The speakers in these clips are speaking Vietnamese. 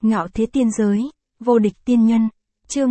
Ngạo thế tiên giới, vô địch tiên nhân, chương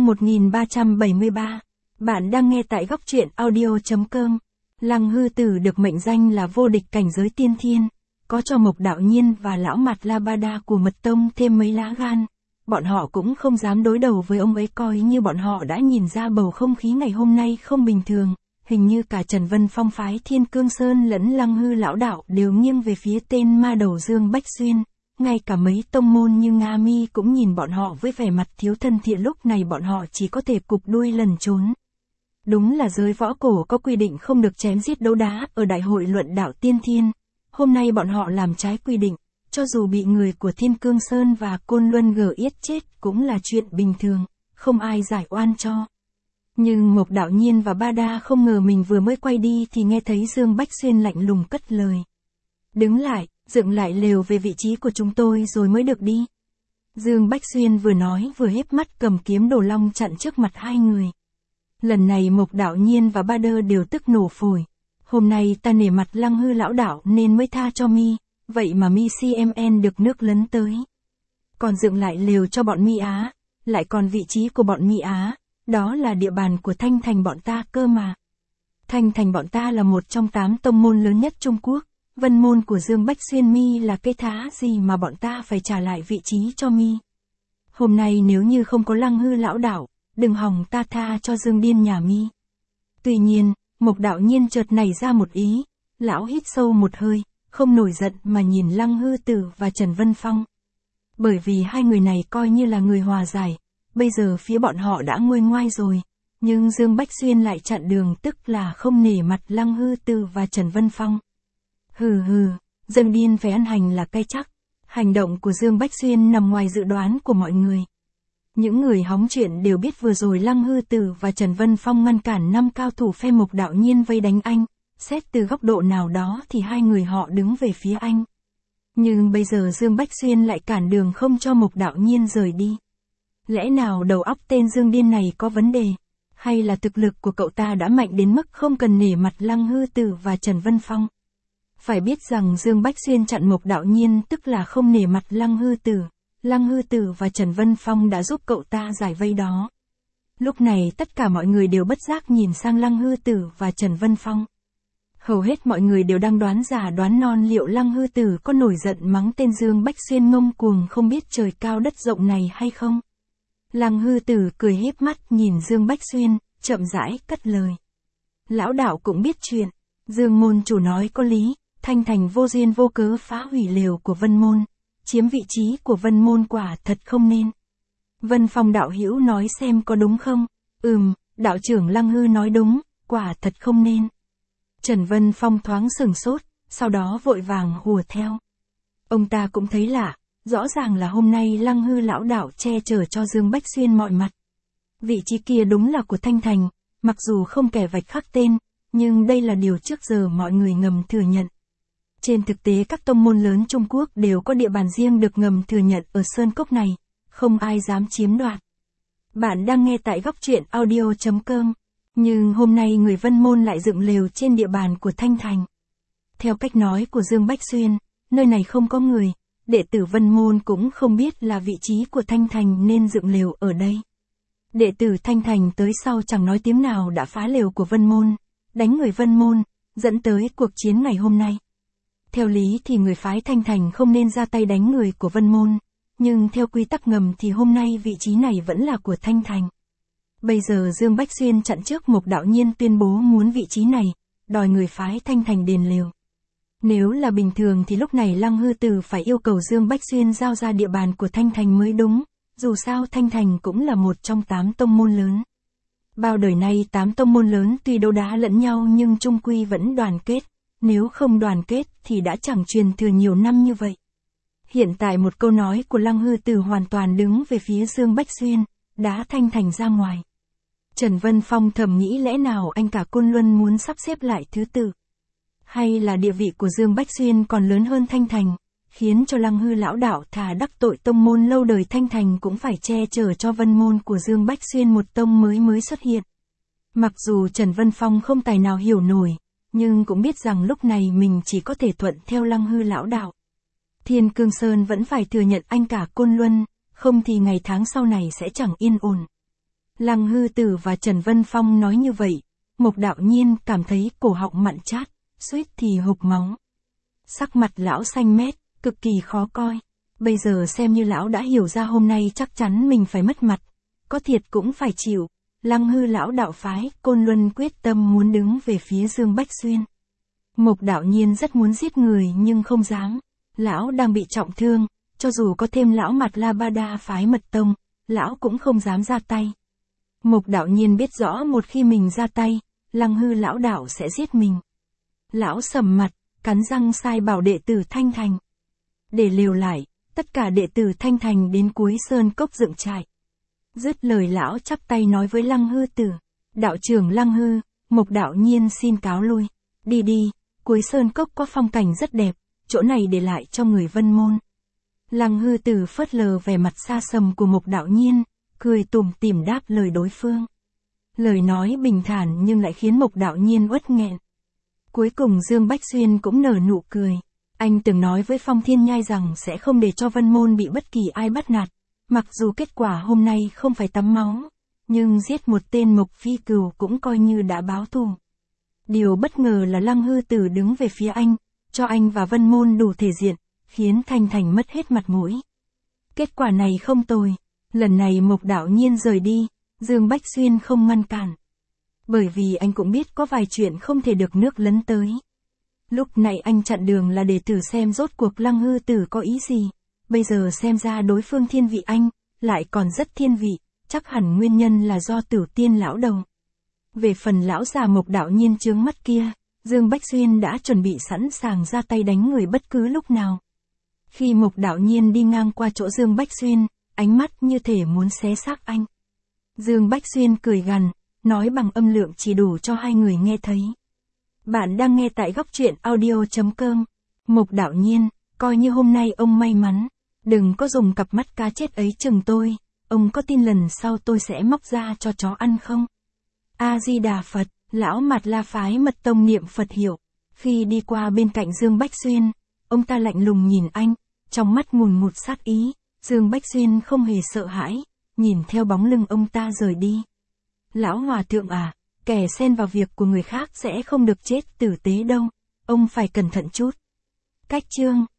1373. Bạn đang nghe tại góc truyện audio.com. Lăng Hư Tử được mệnh danh là vô địch cảnh giới tiên thiên, có cho Mộc Đạo Nhiên và lão Mạt La Ba Đa của Mật Tông thêm mấy lá gan. Bọn họ cũng không dám đối đầu với ông ấy, coi như bọn họ đã nhìn ra bầu không khí ngày hôm nay không bình thường. Hình như cả Trần Vân Phong phái Thiên Cương Sơn lẫn Lăng Hư lão đạo đều nghiêng về phía tên ma đầu Dương Bách Xuyên. Ngay cả mấy tông môn như Nga Mi cũng nhìn bọn họ với vẻ mặt thiếu thân thiện, lúc này bọn họ chỉ có thể cụp đuôi lẩn trốn. Đúng là giới võ cổ có quy định không được chém giết đấu đá ở đại hội luận đạo tiên thiên. Hôm nay bọn họ làm trái quy định, cho dù bị người của Thiên Cương Sơn và Côn Luân gở yết chết cũng là chuyện bình thường, không ai giải oan cho. Nhưng Mộc Đạo Nhiên và Ba Đa không ngờ mình vừa mới quay đi thì nghe thấy Dương Bách Xuyên lạnh lùng cất lời. Đứng lại, dựng lại lều về vị trí của chúng tôi rồi mới được đi. Dương Bách Xuyên vừa nói vừa híp mắt cầm kiếm đồ long chặn trước mặt hai người. Lần này Mộc Đạo Nhiên và Ba Đơ đều tức nổ phổi. Hôm nay ta nể mặt Lăng Hư lão đạo nên mới tha cho mi, vậy mà mi CMN được nước lấn tới. Còn dựng lại lều cho bọn mi Á, lại còn vị trí của bọn mi Á, đó là địa bàn của Thanh Thành bọn ta cơ mà. Thanh Thành bọn ta là một trong 8 tông môn lớn nhất Trung Quốc. Vân môn của Dương Bách Xuyên mi là cái thá gì mà bọn ta phải trả lại vị trí cho mi. Hôm nay nếu như không có Lăng Hư lão đạo, đừng hòng ta tha cho Dương Điên nhà mi. Tuy nhiên, Mộc Đạo Nhiên chợt nảy ra một ý, lão hít sâu một hơi, không nổi giận mà nhìn Lăng Hư Tử và Trần Vân Phong. Bởi vì hai người này coi như là người hòa giải, bây giờ phía bọn họ đã nguôi ngoai rồi, nhưng Dương Bách Xuyên lại chặn đường, tức là không nể mặt Lăng Hư Tử và Trần Vân Phong. Hừ hừ, Dương Điên phải ăn hành là cay chắc. Hành động của Dương Bách Xuyên nằm ngoài dự đoán của mọi người. Những người hóng chuyện đều biết vừa rồi Lăng Hư Tử và Trần Vân Phong ngăn cản 5 cao thủ phe Mộc Đạo Nhiên vây đánh anh. Xét từ góc độ nào đó thì hai người họ đứng về phía anh. Nhưng bây giờ Dương Bách Xuyên lại cản đường không cho Mộc Đạo Nhiên rời đi. Lẽ nào đầu óc tên Dương Điên này có vấn đề? Hay là thực lực của cậu ta đã mạnh đến mức không cần nể mặt Lăng Hư Tử và Trần Vân Phong? Phải biết rằng Dương Bách Xuyên chặn Mộc Đạo Nhiên tức là không nể mặt Lăng Hư Tử. Lăng Hư Tử và Trần Vân Phong đã giúp cậu ta giải vây đó. Lúc này tất cả mọi người đều bất giác nhìn sang Lăng Hư Tử và Trần Vân Phong. Hầu hết mọi người đều đang đoán già đoán non liệu Lăng Hư Tử có nổi giận mắng tên Dương Bách Xuyên ngông cuồng không biết trời cao đất rộng này hay không. Lăng Hư Tử cười híp mắt nhìn Dương Bách Xuyên, chậm rãi cất lời. Lão đạo cũng biết chuyện, Dương môn chủ nói có lý. Thanh Thành vô duyên vô cớ phá hủy lều của Vân môn, chiếm vị trí của Vân môn quả thật không nên. Vân Phong đạo hữu nói xem có đúng không? Đạo trưởng Lăng Hư nói đúng, quả thật không nên. Trần Vân Phong thoáng sửng sốt, sau đó vội vàng hùa theo. Ông ta cũng thấy lạ, rõ ràng là hôm nay Lăng Hư lão đạo che chở cho Dương Bách Xuyên mọi mặt. Vị trí kia đúng là của Thanh Thành, mặc dù không kẻ vạch khắc tên, nhưng đây là điều trước giờ mọi người ngầm thừa nhận. Trên thực tế các tông môn lớn Trung Quốc đều có địa bàn riêng được ngầm thừa nhận ở Sơn Cốc này, không ai dám chiếm đoạt. Bạn đang nghe tại góc truyện audio.com, nhưng hôm nay người Vân môn lại dựng lều trên địa bàn của Thanh Thành. Theo cách nói của Dương Bách Xuyên, nơi này không có người, đệ tử Vân môn cũng không biết là vị trí của Thanh Thành nên dựng lều ở đây. Đệ tử Thanh Thành tới sau chẳng nói tiếng nào đã phá lều của Vân môn, đánh người Vân môn, dẫn tới cuộc chiến ngày hôm nay. Theo lý thì người phái Thanh Thành không nên ra tay đánh người của Vân môn, nhưng theo quy tắc ngầm thì hôm nay vị trí này vẫn là của Thanh Thành. Bây giờ Dương Bách Xuyên chặn trước Mộc Đạo Nhiên tuyên bố muốn vị trí này, đòi người phái Thanh Thành đền lều. Nếu là bình thường thì lúc này Lăng Hư Tử phải yêu cầu Dương Bách Xuyên giao ra địa bàn của Thanh Thành mới đúng, dù sao Thanh Thành cũng là một trong 8 tông môn lớn. Bao đời nay 8 tông môn lớn tuy đấu đá lẫn nhau nhưng chung quy vẫn đoàn kết. Nếu không đoàn kết thì đã chẳng truyền thừa nhiều năm như vậy. Hiện tại một câu nói của Lăng Hư Tử hoàn toàn đứng về phía Dương Bách Xuyên, đá Thanh Thành ra ngoài. Trần Vân Phong thầm nghĩ lẽ nào anh cả Côn Luân muốn sắp xếp lại thứ tự. Hay là địa vị của Dương Bách Xuyên còn lớn hơn Thanh Thành, khiến cho Lăng Hư lão đạo thà đắc tội tông môn lâu đời Thanh Thành cũng phải che chở cho Vân môn của Dương Bách Xuyên một tông mới xuất hiện. Mặc dù Trần Vân Phong không tài nào hiểu nổi, nhưng cũng biết rằng lúc này mình chỉ có thể thuận theo Lăng Hư lão đạo. Thiên Cương Sơn vẫn phải thừa nhận anh cả Côn Luân, không thì ngày tháng sau này sẽ chẳng yên ổn. Lăng Hư Tử và Trần Vân Phong nói như vậy, Mộc Đạo Nhiên cảm thấy cổ họng mặn chát, suýt thì hộc máu. Sắc mặt lão xanh mét, cực kỳ khó coi. Bây giờ xem như lão đã hiểu ra hôm nay chắc chắn mình phải mất mặt, có thiệt cũng phải chịu. Lăng Hư lão đạo phái, Côn Luân quyết tâm muốn đứng về phía Dương Bách Xuyên. Mộc Đạo Nhiên rất muốn giết người nhưng không dám. Lão đang bị trọng thương, cho dù có thêm lão Mạt La Ba Đa phái Mật Tông, lão cũng không dám ra tay. Mộc Đạo Nhiên biết rõ một khi mình ra tay, Lăng Hư lão đạo sẽ giết mình. Lão sầm mặt, cắn răng sai bảo đệ tử Thanh Thành. Để liều lại, tất cả đệ tử Thanh Thành đến cuối sơn cốc dựng trại. Dứt lời lão chắp tay nói với Lăng Hư Tử, đạo trưởng Lăng Hư, Mộc Đạo Nhiên xin cáo lui. Đi đi, cuối sơn cốc có phong cảnh rất đẹp, chỗ này để lại cho người Vân Môn. Lăng Hư Tử phớt lờ vẻ mặt xa sầm của Mộc Đạo Nhiên, cười tủm tỉm đáp lời đối phương. Lời nói bình thản nhưng lại khiến Mộc Đạo Nhiên uất nghẹn. Cuối cùng Dương Bách Xuyên cũng nở nụ cười. Anh từng nói với Phong Thiên Nhai rằng sẽ không để cho Vân Môn bị bất kỳ ai bắt nạt. Mặc dù kết quả hôm nay không phải tắm máu, nhưng giết một tên Mộc Phi Cừu cũng coi như đã báo thù. Điều bất ngờ là Lăng Hư Tử đứng về phía anh, cho anh và Vân Môn đủ thể diện, khiến Thanh Thành mất hết mặt mũi. Kết quả này không tồi. Lần này Mộc Đạo Nhiên rời đi, Dương Bách Xuyên không ngăn cản. Bởi vì anh cũng biết có vài chuyện không thể được nước lấn tới. Lúc này anh chặn đường là để thử xem rốt cuộc Lăng Hư Tử có ý gì. Bây giờ xem ra đối phương thiên vị anh, lại còn rất thiên vị, chắc hẳn nguyên nhân là do Tử Tiên lão đầu. Về phần lão già Mộc Đạo Nhiên chướng mắt kia, Dương Bách Xuyên đã chuẩn bị sẵn sàng ra tay đánh người bất cứ lúc nào. Khi Mộc Đạo Nhiên đi ngang qua chỗ Dương Bách Xuyên, ánh mắt như thể muốn xé xác anh. Dương Bách Xuyên cười gằn, nói bằng âm lượng chỉ đủ cho hai người nghe thấy. Bạn đang nghe tại góc truyện audio.com. Mộc Đạo Nhiên, coi như hôm nay ông may mắn, đừng có dùng cặp mắt cá chết ấy chừng tôi, ông có tin lần sau tôi sẽ móc ra cho chó ăn không? A-di-đà Phật, lão Mạt La phái Mật Tông niệm Phật hiệu. Khi đi qua bên cạnh Dương Bách Xuyên, ông ta lạnh lùng nhìn anh, trong mắt ngùn ngụt sát ý. Dương Bách Xuyên không hề sợ hãi, nhìn theo bóng lưng ông ta rời đi. Lão hòa thượng à, kẻ xen vào việc của người khác sẽ không được chết tử tế đâu, ông phải cẩn thận chút. Cách chương